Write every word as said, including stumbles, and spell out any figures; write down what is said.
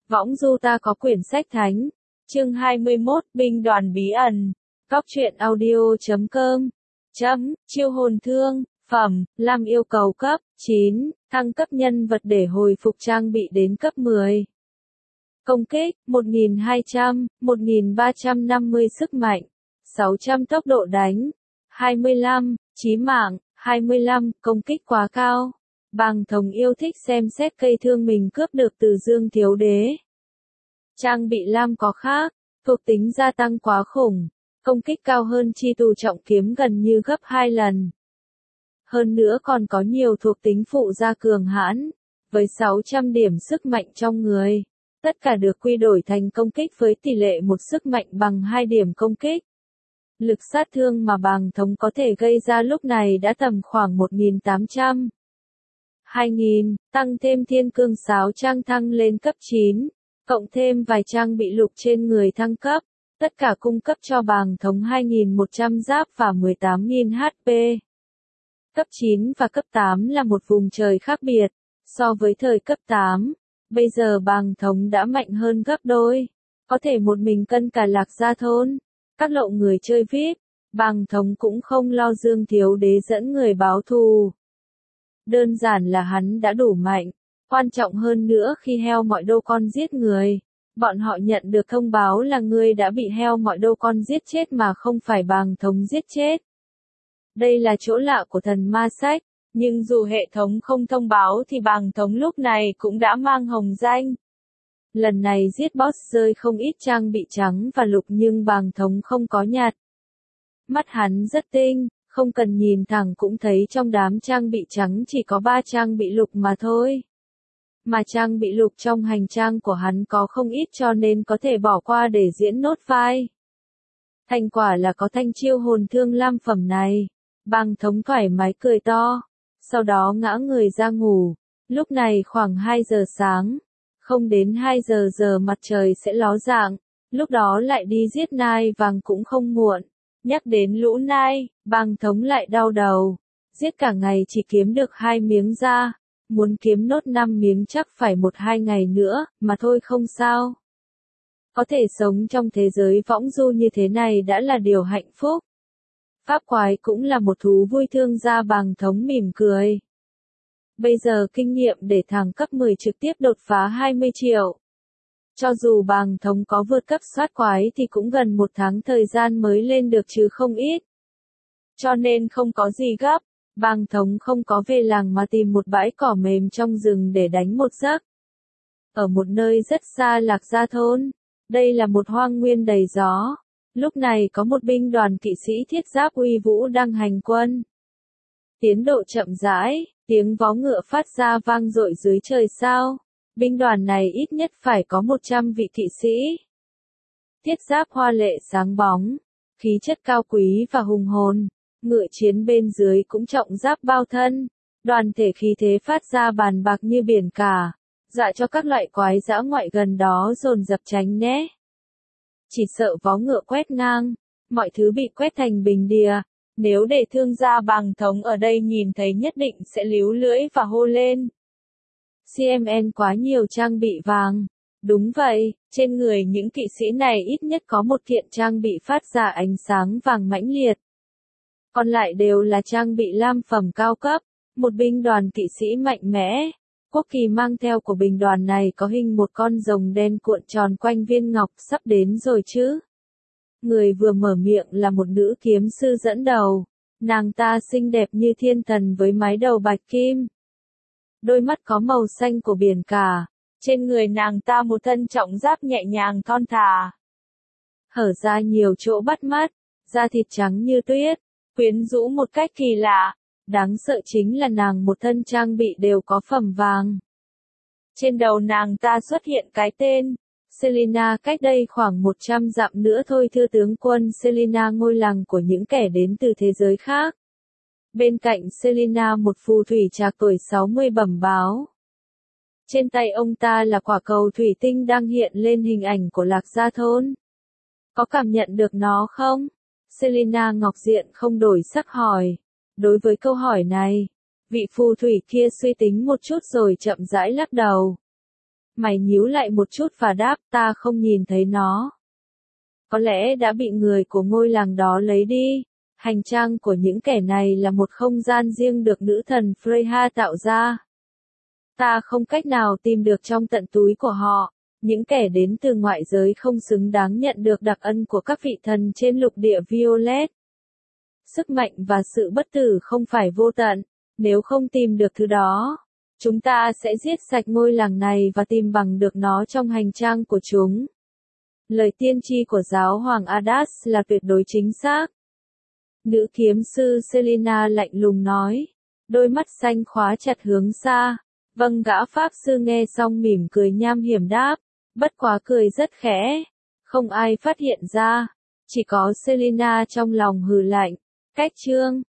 Võng du ta có quyển sách thánh. Chương hai mươi mốt, binh đoàn bí ẩn. Góc truyện audio chấm com. Chấm, chiêu hồn thương, phẩm, Lam yêu cầu cấp chín, thăng cấp nhân vật để hồi phục trang bị đến cấp mười. Công kích, một nghìn hai trăm, một nghìn ba trăm năm mươi sức mạnh, sáu trăm tốc độ đánh, hai mươi lăm, chí mạng, hai mươi lăm, công kích quá cao. Bàng Thống yêu thích xem xét cây thương mình cướp được từ Dương Thiếu Đế. Trang bị lam có khác, thuộc tính gia tăng quá khủng, công kích cao hơn chi tù trọng kiếm gần như gấp hai lần. Hơn nữa còn có nhiều thuộc tính phụ gia cường hãn, với sáu trăm điểm sức mạnh trong người. Tất cả được quy đổi thành công kích với tỷ lệ một sức mạnh bằng hai điểm công kích. Lực sát thương mà Bàng Thống có thể gây ra lúc này đã tầm khoảng một nghìn tám trăm. hai nghìn, tăng thêm thiên cương sáo trang thăng lên cấp chín, cộng thêm vài trang bị lục trên người thăng cấp, tất cả cung cấp cho Bàng Thống hai nghìn một trăm giáp và mười tám nghìn hát pê. Cấp chín và cấp tám là một vùng trời khác biệt, so với thời cấp tám, bây giờ Bàng Thống đã mạnh hơn gấp đôi, có thể một mình cân cả Lạc Gia thôn, các lộ người chơi vi ai pi, Bàng Thống cũng không lo Dương Thiếu Đế dẫn người báo thù. Đơn giản là hắn đã đủ mạnh, quan trọng hơn nữa khi heo mọi đô con giết người, bọn họ nhận được thông báo là ngươi đã bị heo mọi đô con giết chết mà không phải Bàng Thống giết chết. Đây là chỗ lạ của thần ma sách, nhưng dù hệ thống không thông báo thì Bàng Thống lúc này cũng đã mang hồng danh. Lần này giết boss rơi không ít trang bị trắng và lục nhưng Bàng Thống không có nhặt. Mắt hắn rất tinh, không cần nhìn thẳng cũng thấy trong đám trang bị trắng chỉ có ba trang bị lục mà thôi. Mà trang bị lục trong hành trang của hắn có không ít cho nên có thể bỏ qua để diễn nốt vai. Thành quả là có thanh chiêu hồn thương lam phẩm này. Bàng Thống thoải mái cười to, sau đó ngã người ra ngủ. Lúc này khoảng hai giờ sáng, không đến hai giờ giờ mặt trời sẽ ló dạng, lúc đó lại đi giết nai vàng cũng không muộn. Nhắc đến lũ nai, Bàng Thống lại đau đầu, giết cả ngày chỉ kiếm được hai miếng da, muốn kiếm nốt năm miếng chắc phải một hai ngày nữa, mà thôi không sao. Có thể sống trong thế giới võng du như thế này đã là điều hạnh phúc. Pháp quái cũng là một thú vui thương gia. Bàng Thống mỉm cười. Bây giờ kinh nghiệm để thăng cấp mười trực tiếp đột phá hai mươi triệu. Cho dù Bàng Thống có vượt cấp soát quái thì cũng gần một tháng thời gian mới lên được chứ không ít. Cho nên không có gì gấp, Bàng Thống không có về làng mà tìm một bãi cỏ mềm trong rừng để đánh một giấc. Ở một nơi rất xa Lạc Gia thôn, đây là một hoang nguyên đầy gió. Lúc này có một binh đoàn kỵ sĩ thiết giáp uy vũ đang hành quân. Tiến độ chậm rãi, tiếng vó ngựa phát ra vang dội dưới trời sao. Binh đoàn này ít nhất phải có một trăm vị kỵ sĩ. Thiết giáp hoa lệ sáng bóng, khí chất cao quý và hùng hồn, ngựa chiến bên dưới cũng trọng giáp bao thân, đoàn thể khí thế phát ra bàn bạc như biển cả, dọa cho các loại quái dã ngoại gần đó dồn dập tránh né. Chỉ sợ vó ngựa quét ngang, mọi thứ bị quét thành bình đìa, nếu để thương gia Bàng Thống ở đây nhìn thấy nhất định sẽ líu lưỡi và hô lên. xê em en quá nhiều trang bị vàng. Đúng vậy, trên người những kỵ sĩ này ít nhất có một kiện trang bị phát ra ánh sáng vàng mãnh liệt. Còn lại đều là trang bị lam phẩm cao cấp, một binh đoàn kỵ sĩ mạnh mẽ. Quốc kỳ mang theo của binh đoàn này có hình một con rồng đen cuộn tròn quanh viên ngọc, sắp đến rồi chứ. Người vừa mở miệng là một nữ kiếm sư dẫn đầu. Nàng ta xinh đẹp như thiên thần với mái đầu bạch kim. Đôi mắt có màu xanh của biển cả. Trên người nàng ta một thân trọng giáp nhẹ nhàng thon thả. Hở ra nhiều chỗ bắt mắt, da thịt trắng như tuyết, quyến rũ một cách kỳ lạ. Đáng sợ chính là nàng một thân trang bị đều có phẩm vàng. Trên đầu nàng ta xuất hiện cái tên, Selina. Cách đây khoảng một trăm dặm nữa thôi thưa tướng quân. Selina ngôi làng của những kẻ đến từ thế giới khác. Bên cạnh Selina một phù thủy trạc tuổi sáu mươi bẩm báo. Trên tay ông ta là quả cầu thủy tinh đang hiện lên hình ảnh của Lạc Gia thôn. Có cảm nhận được nó không? Selina ngọc diện không đổi sắc hỏi. Đối với câu hỏi này, vị phù thủy kia suy tính một chút rồi chậm rãi lắc đầu. Mày nhíu lại một chút và đáp, ta không nhìn thấy nó. Có lẽ đã bị người của ngôi làng đó lấy đi. Hành trang của những kẻ này là một không gian riêng được nữ thần Freya tạo ra. Ta không cách nào tìm được trong tận túi của họ. Những kẻ đến từ ngoại giới không xứng đáng nhận được đặc ân của các vị thần trên lục địa Violet. Sức mạnh và sự bất tử không phải vô tận. Nếu không tìm được thứ đó, chúng ta sẽ giết sạch ngôi làng này và tìm bằng được nó trong hành trang của chúng. Lời tiên tri của giáo hoàng Ardas là tuyệt đối chính xác. Nữ kiếm sư Selena lạnh lùng nói. Đôi mắt xanh khóa chặt hướng xa. Vâng, gã pháp sư nghe xong mỉm cười nham hiểm đáp. Bất quá cười rất khẽ. Không ai phát hiện ra. Chỉ có Selena trong lòng hừ lạnh. Cách chương